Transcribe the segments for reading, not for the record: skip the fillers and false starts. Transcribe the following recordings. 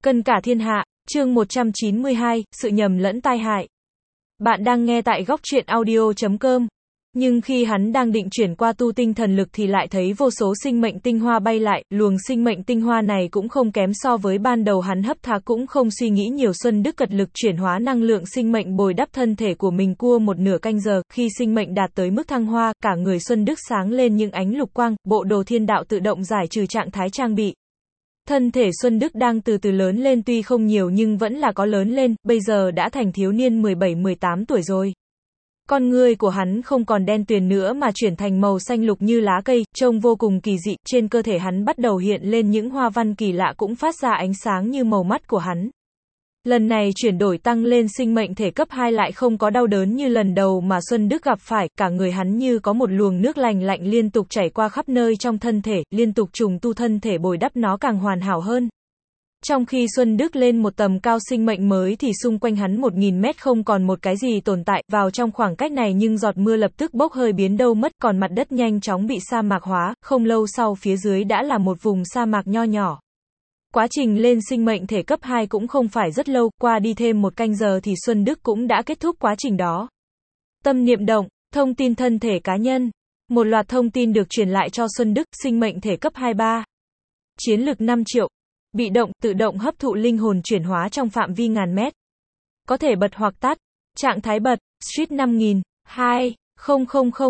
Cân cả thiên hạ, chương 192, sự nhầm lẫn tai hại. Bạn đang nghe tại góc truyện audio.com. Nhưng khi hắn đang định chuyển qua tu tinh thần lực thì lại thấy vô số sinh mệnh tinh hoa bay lại, luồng sinh mệnh tinh hoa này cũng không kém so với ban đầu hắn hấp thà, cũng không suy nghĩ nhiều. Xuân Đức cật lực chuyển hóa năng lượng sinh mệnh bồi đắp thân thể của mình cua một nửa canh giờ, khi sinh mệnh đạt tới mức thăng hoa, cả người Xuân Đức sáng lên những ánh lục quang, bộ đồ thiên đạo tự động giải trừ trạng thái trang bị. Thân thể Xuân Đức đang từ từ lớn lên, tuy không nhiều nhưng vẫn là có lớn lên, bây giờ đã thành thiếu niên 17-18 tuổi rồi. Con người của hắn không còn đen tuyền nữa mà chuyển thành màu xanh lục như lá cây, trông vô cùng kỳ dị. Trên cơ thể hắn bắt đầu hiện lên những hoa văn kỳ lạ, cũng phát ra ánh sáng như màu mắt của hắn. Lần này chuyển đổi tăng lên sinh mệnh thể cấp 2 lại không có đau đớn như lần đầu mà Xuân Đức gặp phải, cả người hắn như có một luồng nước lành lạnh liên tục chảy qua khắp nơi trong thân thể, liên tục trùng tu thân thể bồi đắp nó càng hoàn hảo hơn. Trong khi Xuân Đức lên một tầm cao sinh mệnh mới thì xung quanh hắn 1000 mét không còn một cái gì tồn tại, vào trong khoảng cách này nhưng giọt mưa lập tức bốc hơi biến đâu mất, còn mặt đất nhanh chóng bị sa mạc hóa, không lâu sau phía dưới đã là một vùng sa mạc nho nhỏ. Quá trình lên sinh mệnh thể cấp 2 cũng không phải rất lâu, qua đi thêm một canh giờ thì Xuân Đức cũng đã kết thúc quá trình đó. Tâm niệm động, thông tin thân thể cá nhân. Một loạt thông tin được truyền lại cho Xuân Đức, sinh mệnh thể cấp 23. Chiến lực 5 triệu. Bị động, tự động hấp thụ linh hồn chuyển hóa trong phạm vi ngàn mét. Có thể bật hoặc tắt. Trạng thái bật, Street 5000, 2, 000,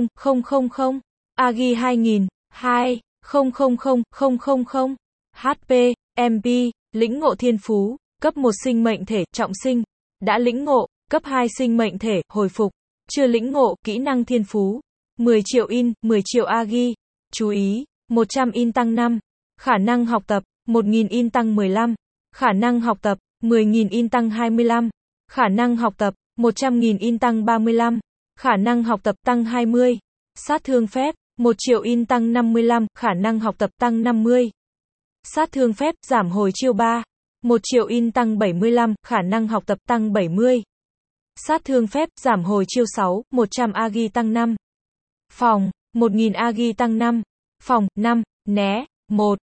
000, Agi 2000, 2, 000, 000, HP, MP, lĩnh ngộ thiên phú, cấp 1 sinh mệnh thể, trọng sinh. Đã lĩnh ngộ, cấp 2 sinh mệnh thể, hồi phục. Chưa lĩnh ngộ, kỹ năng thiên phú. 10 triệu in, 10 triệu Agi. Chú ý, 100 in tăng 5. Khả năng học tập, 1000 in tăng 15. Khả năng học tập, 10.000 in tăng 25. Khả năng học tập, 100.000 in tăng 35. Khả năng học tập tăng 20. Sát thương phép, 1 triệu in tăng 55, khả năng học tập tăng 50. Sát thương phép, giảm hồi chiêu 3. 1 triệu in tăng 75, khả năng học tập tăng 70. Sát thương phép, giảm hồi chiêu 6, 100 Agi tăng 5. Phòng, 1000 Agi tăng 5. Phòng, 5, né, 1,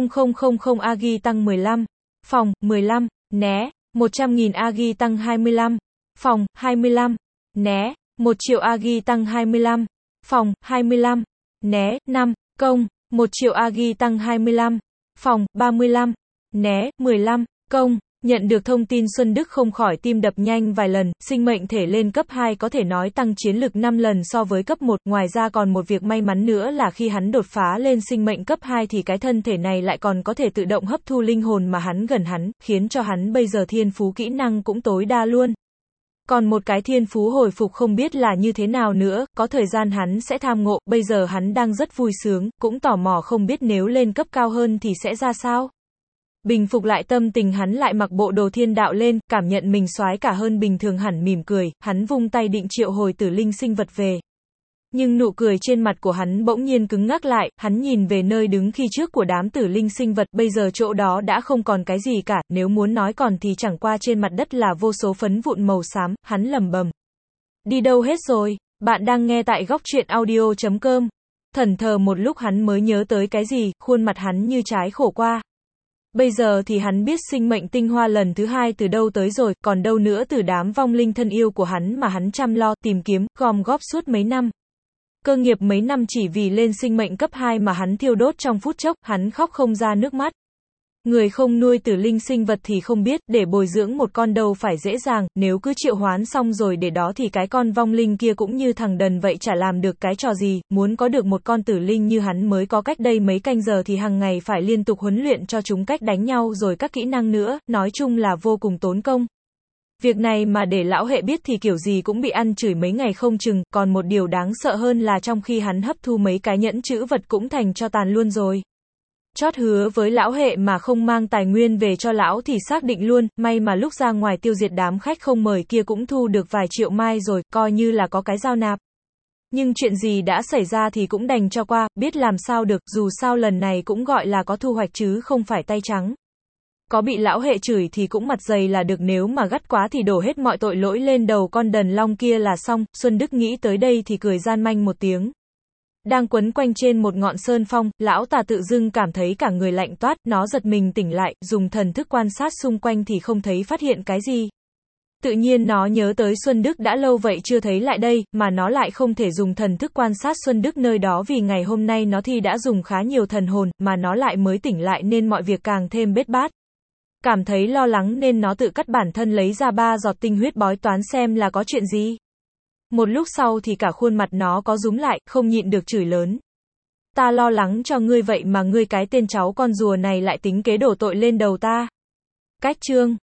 0000 Agi tăng 15. Phòng, 15, né, 100.000 Agi tăng 25. Phòng, 25, né, 1 triệu Agi tăng 25. Phòng, 25, né, 5, công, 1 triệu Agi tăng 25. Phòng, 35, né, 15, công. Nhận được thông tin Xuân Đức không khỏi tim đập nhanh vài lần, sinh mệnh thể lên cấp 2 có thể nói tăng chiến lực 5 lần so với cấp 1, ngoài ra còn một việc may mắn nữa là khi hắn đột phá lên sinh mệnh cấp 2 thì cái thân thể này lại còn có thể tự động hấp thu linh hồn mà hắn gần hắn, khiến cho hắn bây giờ thiên phú kỹ năng cũng tối đa luôn. Còn một cái thiên phú hồi phục không biết là như thế nào nữa, có thời gian hắn sẽ tham ngộ, bây giờ hắn đang rất vui sướng, cũng tò mò không biết nếu lên cấp cao hơn thì sẽ ra sao. Bình phục lại tâm tình hắn lại mặc bộ đồ thiên đạo lên, cảm nhận mình soái cả hơn bình thường hẳn, mỉm cười, hắn vung tay định triệu hồi tử linh sinh vật về. Nhưng nụ cười trên mặt của hắn bỗng nhiên cứng ngắc lại, hắn nhìn về nơi đứng khi trước của đám tử linh sinh vật, bây giờ chỗ đó đã không còn cái gì cả, nếu muốn nói còn thì chẳng qua trên mặt đất là vô số phấn vụn màu xám, hắn lẩm bẩm. Đi đâu hết rồi? Bạn đang nghe tại góc truyện audio.com. Thẫn thờ một lúc hắn mới nhớ tới cái gì, khuôn mặt hắn như trái khổ qua. Bây giờ thì hắn biết sinh mệnh tinh hoa lần thứ 2 từ đâu tới rồi, còn đâu nữa từ đám vong linh thân yêu của hắn mà hắn chăm lo, tìm kiếm, gom góp suốt mấy năm. Cơ nghiệp mấy năm chỉ vì lên sinh mệnh cấp 2 mà hắn thiêu đốt trong phút chốc, hắn khóc không ra nước mắt. Người không nuôi tử linh sinh vật thì không biết, để bồi dưỡng một con đâu phải dễ dàng, nếu cứ triệu hoán xong rồi để đó thì cái con vong linh kia cũng như thằng đần vậy, chả làm được cái trò gì, muốn có được một con tử linh như hắn mới có cách đây mấy canh giờ thì hàng ngày phải liên tục huấn luyện cho chúng cách đánh nhau rồi các kỹ năng nữa, nói chung là vô cùng tốn công. Việc này mà để lão hệ biết thì kiểu gì cũng bị ăn chửi mấy ngày không chừng, còn một điều đáng sợ hơn là trong khi hắn hấp thu mấy cái nhẫn chữ vật cũng thành cho tàn luôn rồi. Chót hứa với lão hệ mà không mang tài nguyên về cho lão thì xác định luôn, may mà lúc ra ngoài tiêu diệt đám khách không mời kia cũng thu được vài triệu mai rồi, coi như là có cái giao nạp. Nhưng chuyện gì đã xảy ra thì cũng đành cho qua, biết làm sao được, dù sao lần này cũng gọi là có thu hoạch chứ không phải tay trắng. Có bị lão hệ chửi thì cũng mặt dày là được, nếu mà gắt quá thì đổ hết mọi tội lỗi lên đầu con đần long kia là xong. Xuân Đức nghĩ tới đây thì cười gian manh một tiếng. Đang quấn quanh trên một ngọn sơn phong, lão tà tự dưng cảm thấy cả người lạnh toát, nó giật mình tỉnh lại, dùng thần thức quan sát xung quanh thì không thấy phát hiện cái gì. Tự nhiên nó nhớ tới Xuân Đức đã lâu vậy chưa thấy lại đây, mà nó lại không thể dùng thần thức quan sát Xuân Đức nơi đó vì ngày hôm nay nó thì đã dùng khá nhiều thần hồn, mà nó lại mới tỉnh lại nên mọi việc càng thêm bết bát. Cảm thấy lo lắng nên nó tự cắt bản thân lấy ra 3 giọt tinh huyết bói toán xem là có chuyện gì. Một lúc sau thì cả khuôn mặt nó có rúm lại, không nhịn được chửi lớn. Ta lo lắng cho ngươi vậy mà ngươi cái tên cháu con rùa này lại tính kế đổ tội lên đầu ta. Cách chương